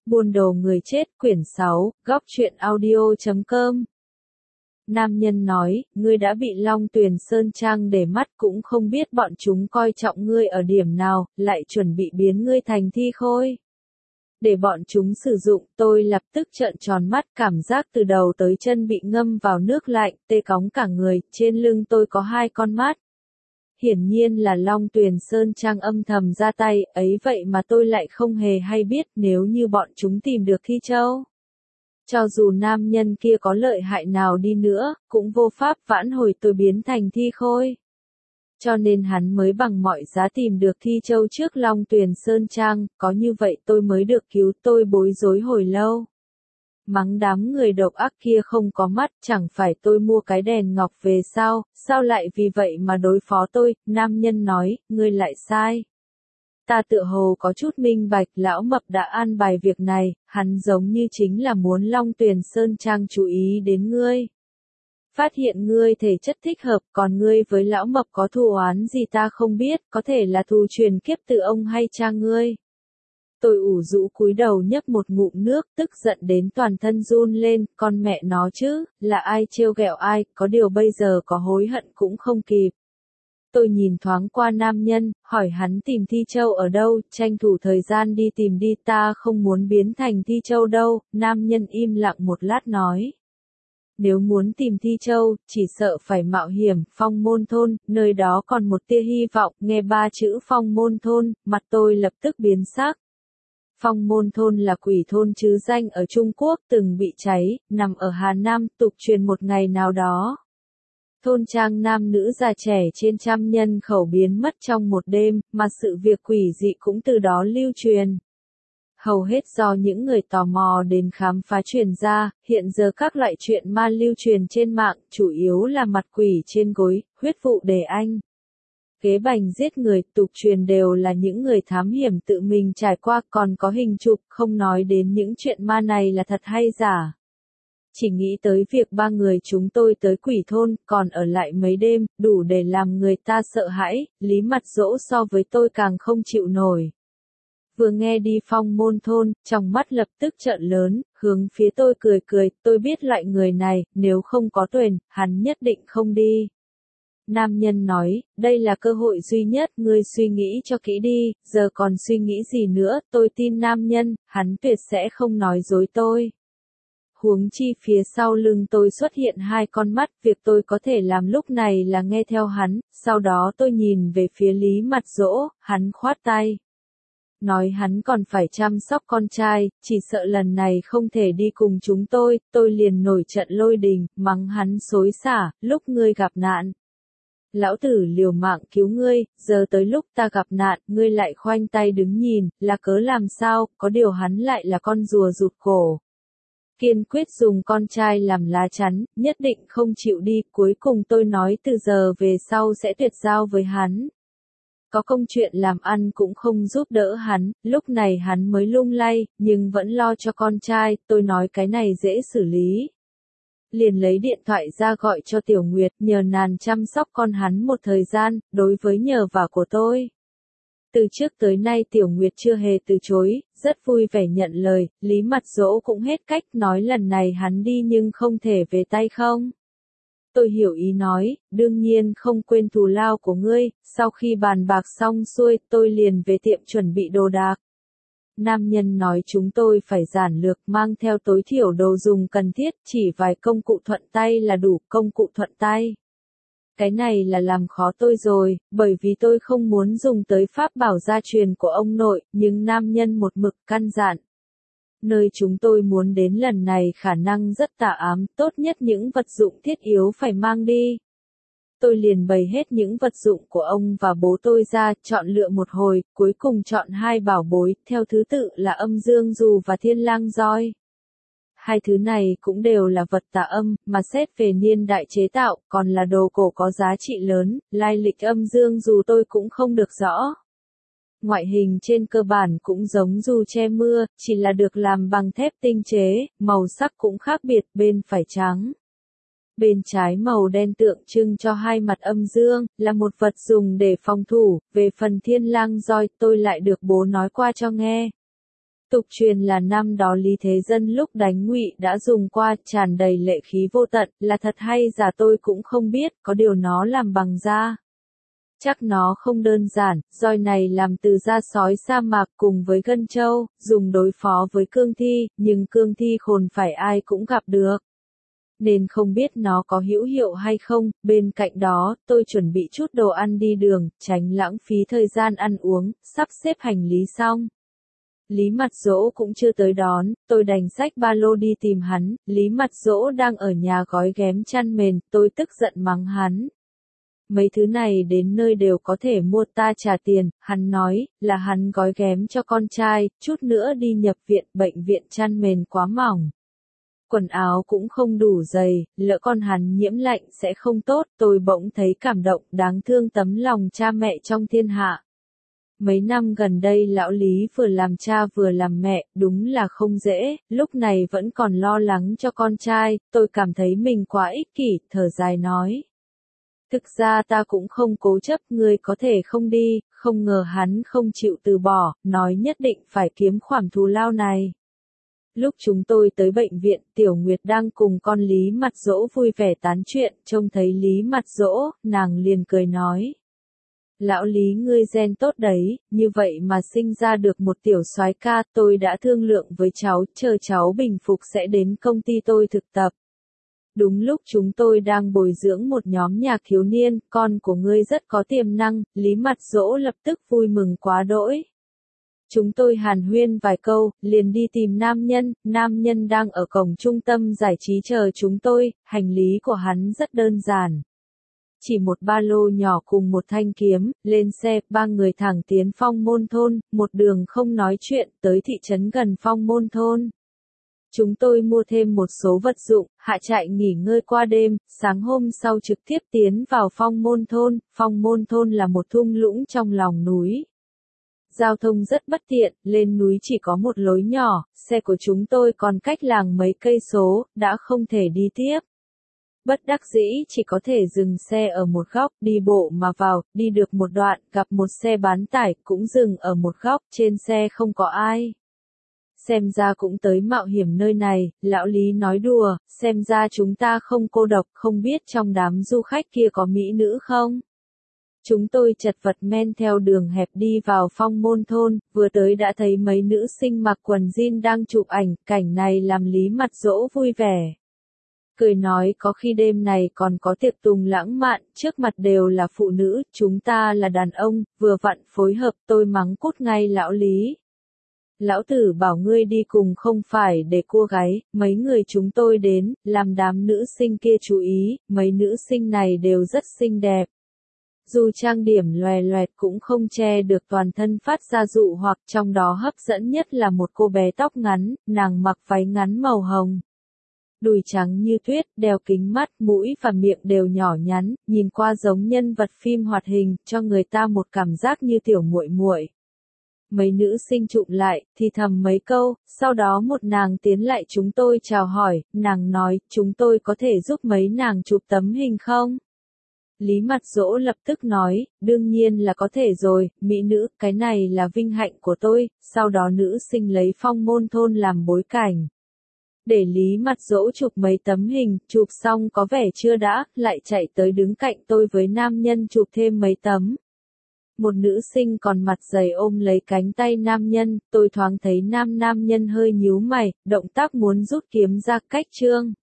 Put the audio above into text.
Buôn đồ người chết quyển 6, góc truyện audio.com. Nam nhân nói, ngươi đã bị Long Tuyền Sơn Trang để mắt cũng không biết bọn chúng coi trọng ngươi ở điểm nào, lại chuẩn bị biến ngươi thành thi khôi. Để bọn chúng sử dụng, tôi lập tức trợn tròn mắt, cảm giác từ đầu tới chân bị ngâm vào nước lạnh, tê cóng cả người, trên lưng tôi có 2 con mắt. Hiển nhiên là Long Tuyền Sơn Trang âm thầm ra tay, ấy vậy mà tôi lại không hề hay biết. Nếu như bọn chúng tìm được Thi Châu, cho dù nam nhân kia có lợi hại nào đi nữa, cũng vô pháp vãn hồi tôi biến thành thi khôi. Cho nên hắn mới bằng mọi giá tìm được Thi Châu trước Long Tuyền Sơn Trang, có như vậy tôi mới được cứu. Tôi bối rối hồi lâu. Mắng đám người độc ác kia không có mắt, chẳng phải tôi mua cái đèn ngọc về sao lại vì vậy mà đối phó tôi. Nam nhân nói, ngươi lại sai. Ta tựa hồ có chút minh bạch, lão mập đã an bài việc này, hắn giống như chính là muốn Long Tuyền Sơn Trang chú ý đến ngươi. Phát hiện ngươi thể chất thích hợp, còn ngươi với lão mập có thù oán gì ta không biết, có thể là thù truyền kiếp từ ông hay cha ngươi. Tôi ủ rũ cúi đầu nhấp một ngụm nước, tức giận đến toàn thân run lên, con mẹ nó chứ, là ai trêu ghẹo ai, có điều bây giờ có hối hận cũng không kịp. Tôi nhìn thoáng qua nam nhân, hỏi hắn tìm Thi Châu ở đâu, tranh thủ thời gian đi tìm đi, ta không muốn biến thành Thi Châu đâu. Nam nhân im lặng một lát nói. Nếu muốn tìm Thi Châu, chỉ sợ phải mạo hiểm. Phong Môn Thôn, nơi đó còn một tia hy vọng. Nghe 3 chữ Phong Môn Thôn, mặt tôi lập tức biến sắc. Phong Môn Thôn là quỷ thôn trứ danh ở Trung Quốc, từng bị cháy, nằm ở Hà Nam, tục truyền một ngày nào đó. Thôn trang nam nữ già trẻ trên 100 nhân khẩu biến mất trong một đêm, mà sự việc quỷ dị cũng từ đó lưu truyền. Hầu hết do những người tò mò đến khám phá truyền ra, hiện giờ các loại chuyện ma lưu truyền trên mạng, chủ yếu là mặt quỷ trên gối, huyết vụ đề anh. Kế bành giết người, tục truyền đều là những người thám hiểm tự mình trải qua, còn có hình chụp, không nói đến những chuyện ma này là thật hay giả. Chỉ nghĩ tới việc 3 người chúng tôi tới quỷ thôn, còn ở lại mấy đêm, đủ để làm người ta sợ hãi. Lý Mặt Dỗ so với tôi càng không chịu nổi. Vừa nghe đi Phong Môn Thôn, trong mắt lập tức trợn lớn, hướng phía tôi cười, tôi biết loại người này, nếu không có Tuyền, hắn nhất định không đi. Nam nhân nói, đây là cơ hội duy nhất, ngươi suy nghĩ cho kỹ đi, giờ còn suy nghĩ gì nữa, tôi tin nam nhân, hắn tuyệt sẽ không nói dối tôi. Huống chi phía sau lưng tôi xuất hiện 2 con mắt, việc tôi có thể làm lúc này là nghe theo hắn. Sau đó tôi nhìn về phía Lý Mặt Dỗ, hắn khoát tay. Nói hắn còn phải chăm sóc con trai, chỉ sợ lần này không thể đi cùng chúng tôi liền nổi trận lôi đình, mắng hắn xối xả, lúc ngươi gặp nạn. Lão tử liều mạng cứu ngươi, giờ tới lúc ta gặp nạn, ngươi lại khoanh tay đứng nhìn, là cớ làm sao, có điều hắn lại là con rùa rụt cổ. Kiên quyết dùng con trai làm lá chắn, nhất định không chịu đi, cuối cùng tôi nói từ giờ về sau sẽ tuyệt giao với hắn. Có công chuyện làm ăn cũng không giúp đỡ hắn, lúc này hắn mới lung lay, nhưng vẫn lo cho con trai, tôi nói cái này dễ xử lý. Liền lấy điện thoại ra gọi cho Tiểu Nguyệt, nhờ nàng chăm sóc con hắn một thời gian, đối với nhờ vả của tôi. Từ trước tới nay Tiểu Nguyệt chưa hề từ chối, rất vui vẻ nhận lời. Lý Mặt Dỗ cũng hết cách, nói lần này hắn đi nhưng không thể về tay không. Tôi hiểu ý nói, đương nhiên không quên thù lao của ngươi. Sau khi bàn bạc xong xuôi, tôi liền về tiệm chuẩn bị đồ đạc. Nam nhân nói chúng tôi phải giản lược, mang theo tối thiểu đồ dùng cần thiết, chỉ vài công cụ thuận tay là đủ. Công cụ thuận tay. Cái này là làm khó tôi rồi, bởi vì tôi không muốn dùng tới pháp bảo gia truyền của ông nội, nhưng nam nhân một mực căn dặn. Nơi chúng tôi muốn đến lần này khả năng rất tà ám, tốt nhất những vật dụng thiết yếu phải mang đi. Tôi liền bày hết những vật dụng của ông và bố tôi ra, chọn lựa một hồi, cuối cùng chọn 2 bảo bối, theo thứ tự là âm dương dù và thiên lang roi. 2 thứ này cũng đều là vật tà âm, mà xét về niên đại chế tạo, còn là đồ cổ có giá trị lớn, lai lịch âm dương dù tôi cũng không được rõ. Ngoại hình trên cơ bản cũng giống dù che mưa, chỉ là được làm bằng thép tinh chế, màu sắc cũng khác biệt, bên phải trắng. Bên trái màu đen tượng trưng cho 2 mặt âm dương, là một vật dùng để phòng thủ. Về phần thiên lang roi, tôi lại được bố nói qua cho nghe. Tục truyền là năm đó Lý Thế Dân lúc đánh Ngụy đã dùng qua, tràn đầy lệ khí vô tận, là thật hay giả tôi cũng không biết, có điều nó làm bằng da. Chắc nó không đơn giản, roi này làm từ da sói sa mạc cùng với gân trâu, dùng đối phó với cương thi, nhưng cương thi khôn phải ai cũng gặp được. Nên không biết nó có hữu hiệu hay không, bên cạnh đó, tôi chuẩn bị chút đồ ăn đi đường, tránh lãng phí thời gian ăn uống, sắp xếp hành lý xong. Lý Mặt Dỗ cũng chưa tới đón, tôi đành xách ba lô đi tìm hắn, Lý Mặt Dỗ đang ở nhà gói ghém chăn mền, tôi tức giận mắng hắn. Mấy thứ này đến nơi đều có thể mua, ta trả tiền, hắn nói, là hắn gói ghém cho con trai, chút nữa đi nhập viện, bệnh viện chăn mền quá mỏng. Quần áo cũng không đủ dày, lỡ con hắn nhiễm lạnh sẽ không tốt, tôi bỗng thấy cảm động, đáng thương tấm lòng cha mẹ trong thiên hạ. Mấy năm gần đây lão Lý vừa làm cha vừa làm mẹ, đúng là không dễ, lúc này vẫn còn lo lắng cho con trai, tôi cảm thấy mình quá ích kỷ, thở dài nói. Thực ra ta cũng không cố chấp, ngươi có thể không đi, không ngờ hắn không chịu từ bỏ, nói nhất định phải kiếm khoản thù lao này. Lúc chúng tôi tới bệnh viện, Tiểu Nguyệt đang cùng con Lý Mặt Dỗ vui vẻ tán chuyện, trông thấy Lý Mặt Dỗ, nàng liền cười nói. Lão Lý ngươi gen tốt đấy, như vậy mà sinh ra được một tiểu soái ca, tôi đã thương lượng với cháu, chờ cháu bình phục sẽ đến công ty tôi thực tập. Đúng lúc chúng tôi đang bồi dưỡng một nhóm nhạc thiếu niên, con của ngươi rất có tiềm năng, Lý Mặt Dỗ lập tức vui mừng quá đỗi. Chúng tôi hàn huyên vài câu, liền đi tìm nam nhân đang ở cổng trung tâm giải trí chờ chúng tôi, hành lý của hắn rất đơn giản. Chỉ một ba lô nhỏ cùng một thanh kiếm, lên xe, ba người thẳng tiến Phong Môn Thôn, một đường không nói chuyện, tới thị trấn gần Phong Môn Thôn. Chúng tôi mua thêm một số vật dụng, hạ trại nghỉ ngơi qua đêm, sáng hôm sau trực tiếp tiến vào Phong Môn Thôn. Phong Môn Thôn là một thung lũng trong lòng núi. Giao thông rất bất tiện, lên núi chỉ có một lối nhỏ, xe của chúng tôi còn cách làng mấy cây số, đã không thể đi tiếp. Bất đắc dĩ chỉ có thể dừng xe ở một góc, đi bộ mà vào, đi được một đoạn, gặp một xe bán tải, cũng dừng ở một góc, trên xe không có ai. Xem ra cũng tới mạo hiểm nơi này, lão Lý nói đùa, xem ra chúng ta không cô độc, không biết trong đám du khách kia có mỹ nữ không? Chúng tôi chật vật men theo đường hẹp đi vào Phong Môn Thôn, vừa tới đã thấy mấy nữ sinh mặc quần jean đang chụp ảnh, cảnh này làm Lý Mặt Dỗ vui vẻ. Cười nói có khi đêm này còn có tiệc tùng lãng mạn, trước mặt đều là phụ nữ, chúng ta là đàn ông, vừa vặn phối hợp, tôi mắng cút ngay lão Lý. Lão tử bảo ngươi đi cùng không phải để cua gáy, mấy người chúng tôi đến, làm đám nữ sinh kia chú ý, mấy nữ sinh này đều rất xinh đẹp. Dù trang điểm loè loẹt cũng không che được toàn thân phát ra dụ hoặc, trong đó hấp dẫn nhất là một cô bé tóc ngắn, nàng mặc váy ngắn màu hồng. Đùi trắng như tuyết, đeo kính mắt, mũi và miệng đều nhỏ nhắn, nhìn qua giống nhân vật phim hoạt hình, cho người ta một cảm giác như tiểu muội muội. Mấy nữ sinh chụm lại, thì thầm mấy câu, sau đó một nàng tiến lại chúng tôi chào hỏi, nàng nói, chúng tôi có thể giúp mấy nàng chụp tấm hình không? Lý Mặt Dỗ lập tức nói, đương nhiên là có thể rồi, mỹ nữ, cái này là vinh hạnh của tôi, sau đó nữ sinh lấy Phong Môn Thôn làm bối cảnh. Để Lý Mặt Dỗ chụp mấy tấm hình, chụp xong có vẻ chưa đã, lại chạy tới đứng cạnh tôi với nam nhân chụp thêm mấy tấm. Một nữ sinh còn mặt dày ôm lấy cánh tay nam nhân, tôi thoáng thấy nam nhân hơi nhíu mày, động tác muốn rút kiếm ra cách trương.